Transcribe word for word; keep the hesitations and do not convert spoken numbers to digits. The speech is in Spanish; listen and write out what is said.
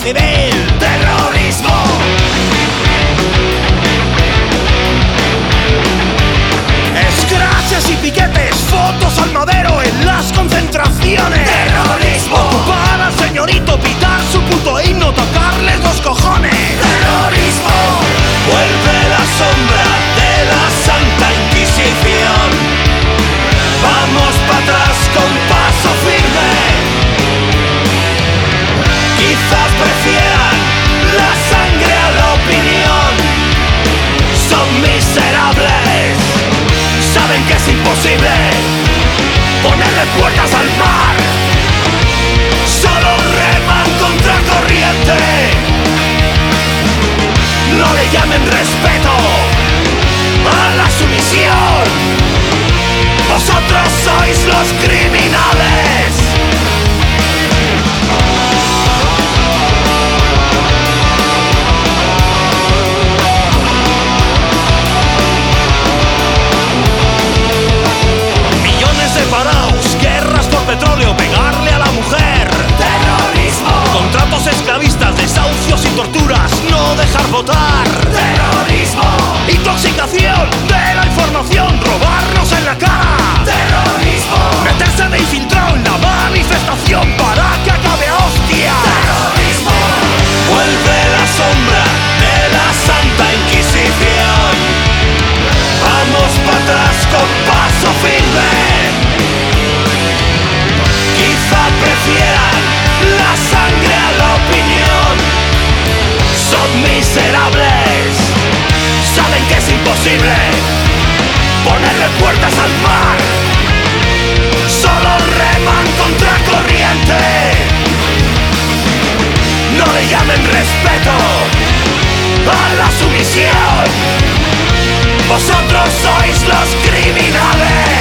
civil. Terrorismo. Escraches y piquetes, fotos al madero en las concentraciones. Terrorismo. Ocupar al señorito, pitar su puto himno, tocarles los cojones. Terrorismo. Vuelve la sombra de la Santa Inquisición. Vamos para atrás con paso firme. Quizás prefieran la sangre a la opinión. Son miserables. Saben que es imposible ponerle puertas al mar. Solo reman contra corriente. No le llamen respeto a la sumisión. Vosotros sois los criminales. Millones de paraos, guerras por petróleo, pegarle a la mujer. Terrorismo. Contratos esclavistas, desahucios y torturas, no dejar votar. Terrorismo. Intoxicación de la información, robarnos en la cara. Terrorismo. Meterse de infiltrado en la manifestación para que acabe a hostia. Terrorismo. Vuelve la sombra de la Santa Inquisición. Vamos para atrás con paso firme. Quizá prefieran la sangre a la opinión. Son miserables. Saben que es imposible ponerle puertas al mar. Solo reman contra corriente. No le llamen respeto a la sumisión. Vosotros sois los criminales.